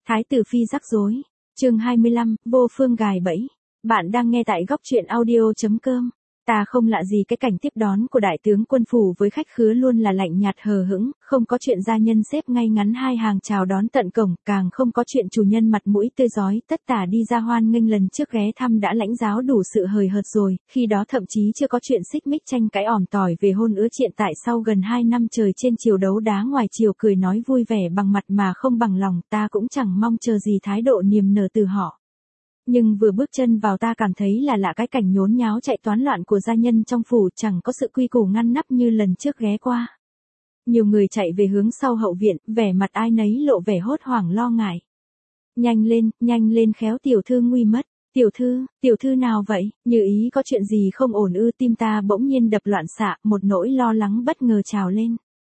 Thái tử phi rắc rối. Chương 25, vô phương gài bẫy. Bạn đang nghe tại góc truyện audio.com. Ta không lạ gì cái cảnh tiếp đón của đại tướng quân phủ với khách khứa luôn là lạnh nhạt hờ hững, không có chuyện gia nhân xếp ngay ngắn hai hàng chào đón tận cổng, càng không có chuyện chủ nhân mặt mũi tươi rói tất tả đi ra hoan nghênh lần trước ghé thăm đã lãnh giáo đủ sự hời hợt rồi, khi đó thậm chí chưa có chuyện xích mích tranh cãi ỏm tỏi về hôn ứa triện tại sau gần 2 năm trời trên chiều đấu đá ngoài chiều cười nói vui vẻ bằng mặt mà không bằng lòng, ta cũng chẳng mong chờ gì thái độ niềm nở từ họ. Nhưng vừa bước chân vào ta cảm thấy là lạ cái cảnh nhốn nháo chạy toán loạn của gia nhân trong phủ chẳng có sự quy củ ngăn nắp như lần trước ghé qua. Nhiều người chạy về hướng sau hậu viện, vẻ mặt ai nấy lộ vẻ hốt hoảng lo ngại. Nhanh lên khéo tiểu thư nguy mất. Tiểu thư nào vậy? Như ý có chuyện gì không ổn ư? Tim ta bỗng nhiên đập loạn xạ, một nỗi lo lắng bất ngờ trào lên.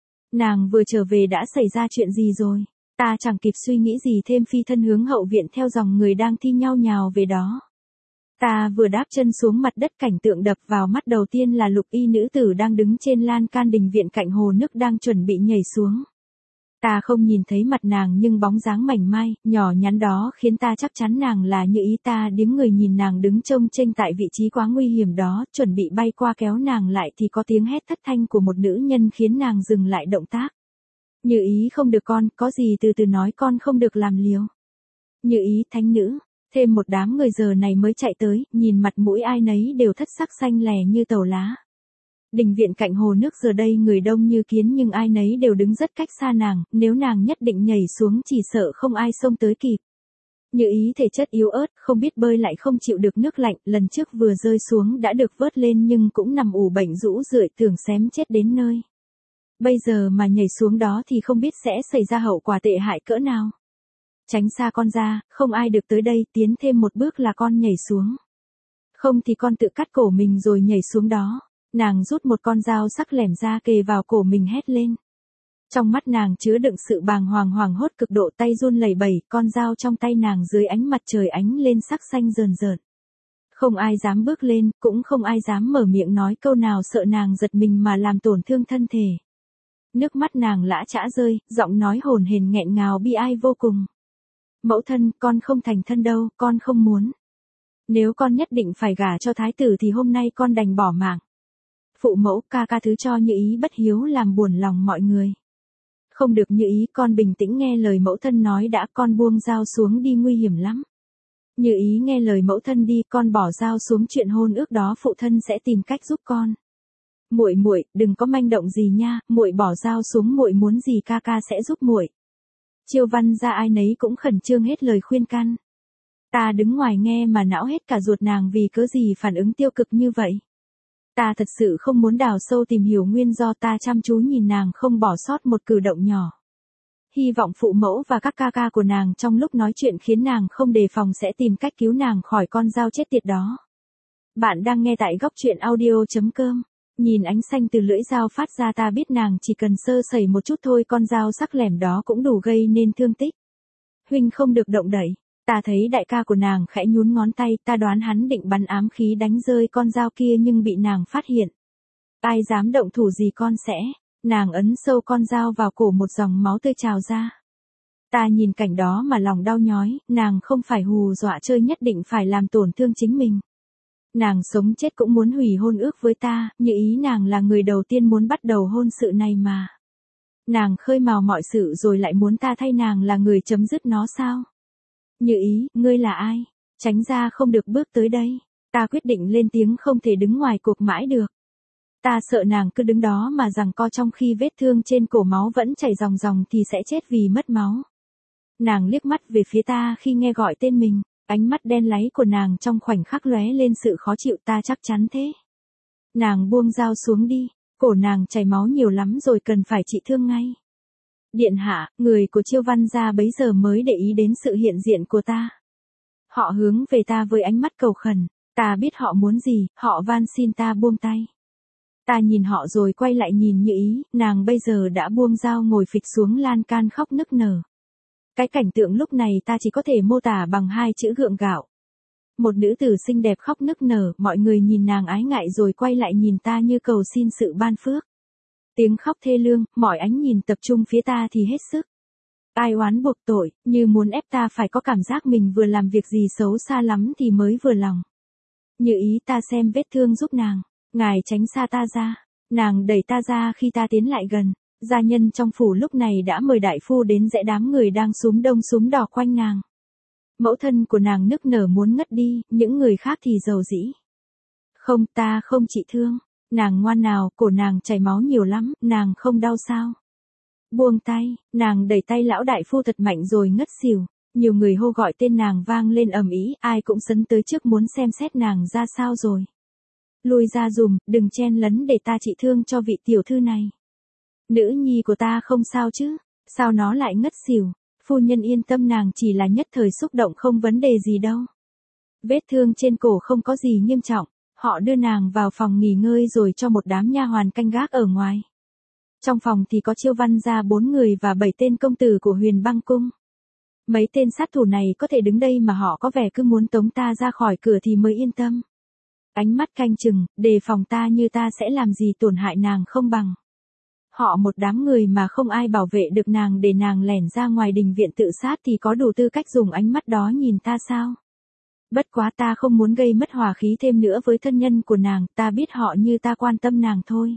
Nàng vừa trở về đã xảy ra chuyện gì rồi? Ta chẳng kịp suy nghĩ gì thêm phi thân hướng hậu viện theo dòng người đang thi nhau nhào về đó. Ta vừa đáp chân xuống mặt đất cảnh tượng đập vào mắt đầu tiên là lục y nữ tử đang đứng trên lan can đình viện cạnh hồ nước đang chuẩn bị nhảy xuống. Ta không nhìn thấy mặt nàng nhưng bóng dáng mảnh mai, nhỏ nhắn đó khiến ta chắc chắn nàng là Như Ý. Ta điếng người nhìn nàng đứng trông chênh tại vị trí quá nguy hiểm đó, chuẩn bị bay qua kéo nàng lại thì có tiếng hét thất thanh của một nữ nhân khiến nàng dừng lại động tác. Như Ý không được con, có gì từ từ nói, con không được làm liều. Như Ý thánh nữ, thêm một đám người giờ này mới chạy tới, nhìn mặt mũi ai nấy đều thất sắc xanh lè như tàu lá. Đình viện cạnh hồ nước giờ đây người đông như kiến nhưng ai nấy đều đứng rất cách xa nàng, nếu nàng nhất định nhảy xuống chỉ sợ không ai xông tới kịp. Như Ý thể chất yếu ớt, không biết bơi lại không chịu được nước lạnh, lần trước vừa rơi xuống đã được vớt lên nhưng cũng nằm ủ bệnh rũ rượi tưởng xém chết đến nơi. Bây giờ mà nhảy xuống đó thì không biết sẽ xảy ra hậu quả tệ hại cỡ nào. Tránh xa con ra, không ai được tới đây, tiến thêm một bước là con nhảy xuống. Không thì con tự cắt cổ mình rồi nhảy xuống đó. Nàng rút một con dao sắc lẻm ra kề vào cổ mình hét lên. Trong mắt nàng chứa đựng sự bàng hoàng hoảng hốt cực độ, tay run lẩy bẩy, con dao trong tay nàng dưới ánh mặt trời ánh lên sắc xanh rờn rợn. Không ai dám bước lên, cũng không ai dám mở miệng nói câu nào sợ nàng giật mình mà làm tổn thương thân thể. Nước mắt nàng lã chã rơi, giọng nói hồn hển nghẹn ngào bi ai vô cùng. Mẫu thân, con không thành thân đâu, con không muốn. Nếu con nhất định phải gả cho thái tử thì hôm nay con đành bỏ mạng. Phụ mẫu, ca thứ cho Như Ý bất hiếu làm buồn lòng mọi người. Không được Như Ý, con bình tĩnh nghe lời mẫu thân nói đã, con buông dao xuống đi, nguy hiểm lắm. Như Ý nghe lời mẫu thân đi, con bỏ dao xuống, chuyện hôn ước đó phụ thân sẽ tìm cách giúp con. Muội, đừng có manh động gì nha, muội bỏ dao xuống, muội muốn gì ca sẽ giúp muội. Chiêu Văn gia ai nấy cũng khẩn trương hết lời khuyên can. Ta đứng ngoài nghe mà não hết cả ruột, nàng vì cớ gì phản ứng tiêu cực như vậy. Ta thật sự không muốn đào sâu tìm hiểu nguyên do, ta chăm chú nhìn nàng không bỏ sót một cử động nhỏ. Hy vọng phụ mẫu và các ca của nàng trong lúc nói chuyện khiến nàng không đề phòng sẽ tìm cách cứu nàng khỏi con dao chết tiệt đó. Bạn đang nghe tại góc truyện audio.com. Nhìn ánh xanh từ lưỡi dao phát ra ta biết nàng chỉ cần sơ sẩy một chút thôi con dao sắc lẻm đó cũng đủ gây nên thương tích. Huynh không được động đậy. Ta thấy đại ca của nàng khẽ nhún ngón tay, ta đoán hắn định bắn ám khí đánh rơi con dao kia nhưng bị nàng phát hiện. Ai dám động thủ gì con sẽ. Nàng ấn sâu con dao vào cổ, một dòng máu tươi trào ra. Ta nhìn cảnh đó mà lòng đau nhói, nàng không phải hù dọa chơi, nhất định phải làm tổn thương chính mình. Nàng sống chết cũng muốn hủy hôn ước với ta, Như Ý nàng là người đầu tiên muốn bắt đầu hôn sự này mà. Nàng khơi mào mọi sự rồi lại muốn ta thay nàng là người chấm dứt nó sao? Như Ý, ngươi là ai? Tránh ra, không được bước tới đây. Ta quyết định lên tiếng, không thể đứng ngoài cuộc mãi được. Ta sợ nàng cứ đứng đó mà giằng co trong khi vết thương trên cổ máu vẫn chảy ròng ròng thì sẽ chết vì mất máu. Nàng liếc mắt về phía ta khi nghe gọi tên mình. Ánh mắt đen láy của nàng trong khoảnh khắc lóe lên sự khó chịu, ta chắc chắn thế. Nàng buông dao xuống đi, cổ nàng chảy máu nhiều lắm rồi, cần phải trị thương ngay. Điện hạ, người của Chiêu Văn gia bấy giờ mới để ý đến sự hiện diện của ta. Họ hướng về ta với ánh mắt cầu khẩn, ta biết họ muốn gì, họ van xin ta buông tay. Ta nhìn họ rồi quay lại nhìn Như Ý, nàng bây giờ đã buông dao ngồi phịch xuống lan can khóc nức nở. Cái cảnh tượng lúc này ta chỉ có thể mô tả bằng 2 chữ gượng gạo. Một nữ tử xinh đẹp khóc nức nở, mọi người nhìn nàng ái ngại rồi quay lại nhìn ta như cầu xin sự ban phước. Tiếng khóc thê lương, mọi ánh nhìn tập trung phía ta thì hết sức. Ai oán buộc tội, như muốn ép ta phải có cảm giác mình vừa làm việc gì xấu xa lắm thì mới vừa lòng. Như ý ta xem vết thương giúp nàng, ngài tránh xa ta ra. Nàng đẩy ta ra khi ta tiến lại gần. Gia nhân trong phủ lúc này đã mời đại phu đến dãy đám người đang súm đông súm đỏ quanh nàng. Mẫu thân của nàng nức nở muốn ngất đi, những người khác thì rầu rĩ. Không, ta không trị thương. Nàng ngoan nào, cổ nàng chảy máu nhiều lắm, nàng không đau sao? Buông tay, nàng đẩy tay lão đại phu thật mạnh rồi ngất xỉu. Nhiều người hô gọi tên nàng vang lên ầm ĩ, ai cũng sấn tới trước muốn xem xét nàng ra sao rồi. Lùi ra dùm, đừng chen lấn để ta trị thương cho vị tiểu thư này. Nữ nhi của ta không sao chứ, sao nó lại ngất xỉu? Phu nhân yên tâm, nàng chỉ là nhất thời xúc động, không vấn đề gì đâu. Vết thương trên cổ không có gì nghiêm trọng, họ đưa nàng vào phòng nghỉ ngơi rồi cho một đám nha hoàn canh gác ở ngoài. Trong phòng thì có Chiêu Văn gia 4 người và 7 tên công tử của Huyền Băng cung. Mấy tên sát thủ này có thể đứng đây mà họ có vẻ cứ muốn tống ta ra khỏi cửa thì mới yên tâm. Ánh mắt canh chừng, đề phòng ta như ta sẽ làm gì tổn hại nàng không bằng. Họ một đám người mà không ai bảo vệ được nàng để nàng lẻn ra ngoài đình viện tự sát thì có đủ tư cách dùng ánh mắt đó nhìn ta sao? Bất quá ta không muốn gây mất hòa khí thêm nữa với thân nhân của nàng, ta biết họ như ta quan tâm nàng thôi.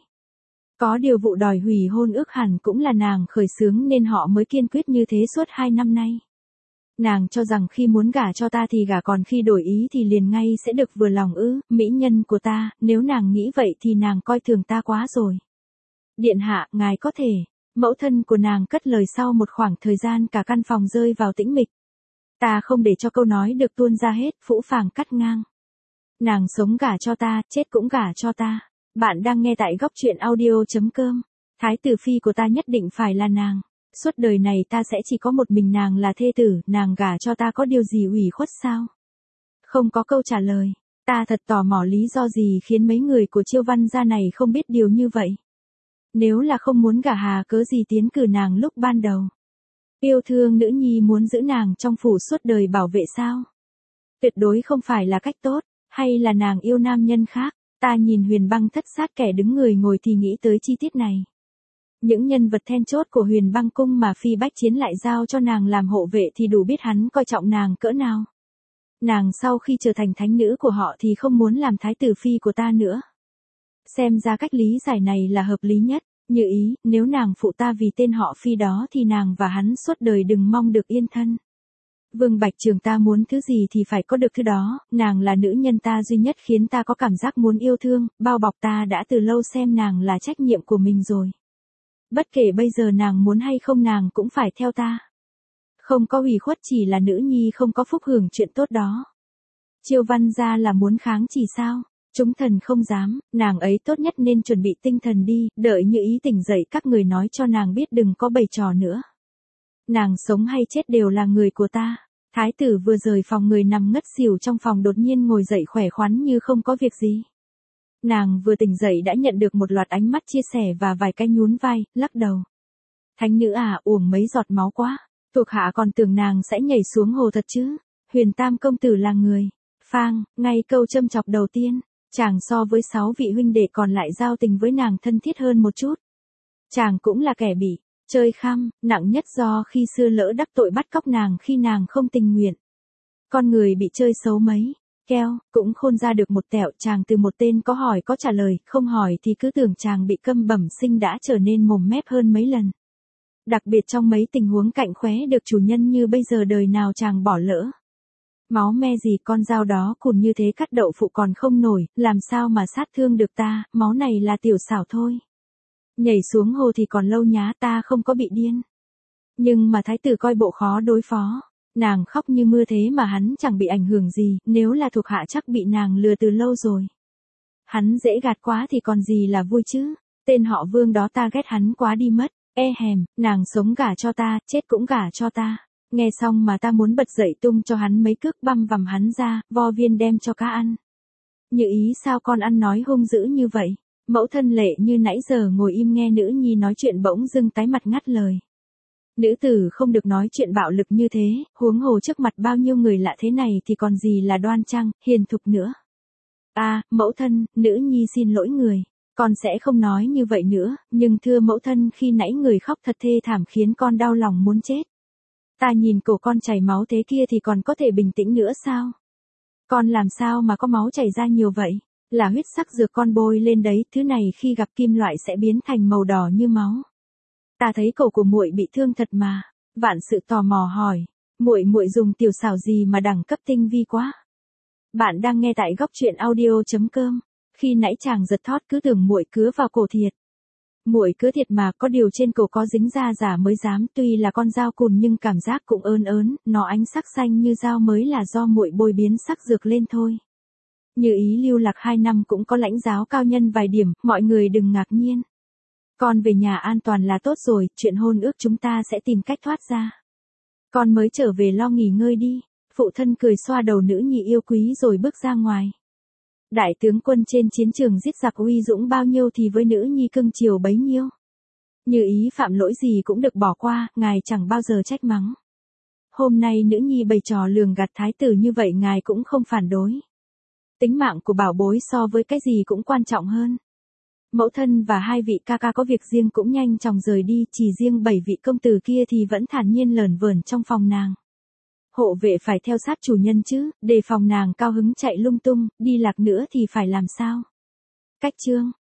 Có điều vụ đòi hủy hôn ước hẳn cũng là nàng khởi xướng nên họ mới kiên quyết như thế suốt 2 năm nay. Nàng cho rằng khi muốn gả cho ta thì gả, còn khi đổi ý thì liền ngay sẽ được vừa lòng ư? Mỹ nhân của ta, nếu nàng nghĩ vậy thì nàng coi thường ta quá rồi. Điện hạ, ngài có thể. Mẫu thân của nàng cất lời sau một khoảng thời gian cả căn phòng rơi vào tĩnh mịch. Ta không để cho câu nói được tuôn ra hết, phũ phàng cắt ngang. Nàng sống gả cho ta, chết cũng gả cho ta. Bạn đang nghe tại góc truyện audio.com. Thái tử phi của ta nhất định phải là nàng. Suốt đời này ta sẽ chỉ có một mình nàng là thê tử, nàng gả cho ta có điều gì ủy khuất sao? Không có câu trả lời. Ta thật tò mò lý do gì khiến mấy người của Chiêu Văn gia này không biết điều như vậy. Nếu là không muốn gả hà cớ gì tiến cử nàng lúc ban đầu. Yêu thương nữ nhi muốn giữ nàng trong phủ suốt đời bảo vệ sao? Tuyệt đối không phải là cách tốt, hay là nàng yêu nam nhân khác? Ta nhìn Huyền Băng thất sát kẻ đứng người ngồi thì nghĩ tới chi tiết này. Những nhân vật then chốt của Huyền Băng cung mà Phi Bách Chiến lại giao cho nàng làm hộ vệ thì đủ biết hắn coi trọng nàng cỡ nào. Nàng sau khi trở thành thánh nữ của họ thì không muốn làm thái tử phi của ta nữa. Xem ra cách lý giải này là hợp lý nhất. Như ý, nếu nàng phụ ta vì tên họ Phi đó thì nàng và hắn suốt đời đừng mong được yên thân. Vương Bạch Trường ta muốn thứ gì thì phải có được thứ đó, nàng là nữ nhân ta duy nhất khiến ta có cảm giác muốn yêu thương, bao bọc ta đã từ lâu xem nàng là trách nhiệm của mình rồi. Bất kể bây giờ nàng muốn hay không nàng cũng phải theo ta. Không có ủy khuất, chỉ là nữ nhi không có phúc hưởng chuyện tốt đó. Chiêu Văn gia là muốn kháng chỉ sao? Chúng thần không dám, nàng ấy tốt nhất nên chuẩn bị tinh thần đi, đợi Như Ý tỉnh dậy các người nói cho nàng biết đừng có bày trò nữa. Nàng sống hay chết đều là người của ta. Thái tử vừa rời phòng, người nằm ngất xỉu trong phòng đột nhiên ngồi dậy khỏe khoắn như không có việc gì. Nàng vừa tỉnh dậy đã nhận được một loạt ánh mắt chia sẻ và vài cái nhún vai, lắc đầu. Thánh nữ à, uổng mấy giọt máu quá. Thuộc hạ còn tưởng nàng sẽ nhảy xuống hồ thật chứ. Huyền Tam công tử là người. Phang, ngay câu châm chọc đầu tiên. Chàng so với 6 vị huynh đệ còn lại giao tình với nàng thân thiết hơn một chút. Chàng cũng là kẻ bị chơi khăm, nặng nhất do khi xưa lỡ đắc tội bắt cóc nàng khi nàng không tình nguyện. Con người bị chơi xấu mấy, keo, cũng khôn ra được một tẹo. Chàng từ một tên có hỏi có trả lời, không hỏi thì cứ tưởng chàng bị câm bẩm sinh đã trở nên mồm mép hơn mấy lần. Đặc biệt trong mấy tình huống cạnh khóe được chủ nhân như bây giờ đời nào chàng bỏ lỡ. Máu me gì, con dao đó cùn như thế cắt đậu phụ còn không nổi, làm sao mà sát thương được ta, máu này là tiểu xảo thôi. Nhảy xuống hồ thì còn lâu nhá, ta không có bị điên. Nhưng mà thái tử coi bộ khó đối phó. Nàng khóc như mưa thế mà hắn chẳng bị ảnh hưởng gì, nếu là thuộc hạ chắc bị nàng lừa từ lâu rồi. Hắn dễ gạt quá thì còn gì là vui chứ, tên họ Vương đó ta ghét hắn quá đi mất, hèm, nàng sống gả cho ta, chết cũng gả cho ta. Nghe xong mà ta muốn bật dậy tung cho hắn mấy cước băm vằm hắn ra, vo viên đem cho cá ăn. Như Ý, sao con ăn nói hung dữ như vậy? Mẫu thân Lệ Như nãy giờ ngồi im nghe nữ nhi nói chuyện bỗng dưng tái mặt ngắt lời. Nữ tử không được nói chuyện bạo lực như thế, huống hồ trước mặt bao nhiêu người lạ thế này thì còn gì là đoan trang, hiền thục nữa. Mẫu thân, nữ nhi xin lỗi người. Con sẽ không nói như vậy nữa, nhưng thưa mẫu thân, khi nãy người khóc thật thê thảm khiến con đau lòng muốn chết. Ta nhìn cổ con chảy máu thế kia thì còn có thể bình tĩnh nữa sao? Con làm sao mà có máu chảy ra nhiều vậy? Là huyết sắc dược con bôi lên đấy, thứ này khi gặp kim loại sẽ biến thành màu đỏ như máu. Ta thấy cổ của muội bị thương thật mà. Vạn sự tò mò hỏi, muội dùng tiểu xảo gì mà đẳng cấp tinh vi quá? Bạn đang nghe tại góc truyện audio.com. Khi nãy chàng giật thót cứ tưởng muội cứa vào cổ thiệt. Muội cứa thiệt mà, có điều trên cổ có dính da giả mới dám, tuy là con dao cùn nhưng cảm giác cũng ớn ớn, nó ánh sắc xanh như dao mới là do muội bôi biến sắc dược lên thôi. Như ý lưu lạc 2 năm cũng có lãnh giáo cao nhân vài điểm, mọi người đừng ngạc nhiên. Con về nhà an toàn là tốt rồi, chuyện hôn ước chúng ta sẽ tìm cách thoát ra. Con mới trở về lo nghỉ ngơi đi. Phụ thân cười xoa đầu nữ nhi yêu quý rồi bước ra ngoài. Đại tướng quân trên chiến trường giết giặc uy dũng bao nhiêu thì với nữ nhi cưng chiều bấy nhiêu. Như ý phạm lỗi gì cũng được bỏ qua, ngài chẳng bao giờ trách mắng. Hôm nay nữ nhi bày trò lường gạt thái tử như vậy ngài cũng không phản đối. Tính mạng của bảo bối so với cái gì cũng quan trọng hơn. Mẫu thân và 2 vị ca ca có việc riêng cũng nhanh chóng rời đi, chỉ riêng 7 vị công tử kia thì vẫn thản nhiên lởn vởn trong phòng nàng. Hộ vệ phải theo sát chủ nhân chứ, đề phòng nàng cao hứng chạy lung tung, đi lạc nữa thì phải làm sao? Cách chương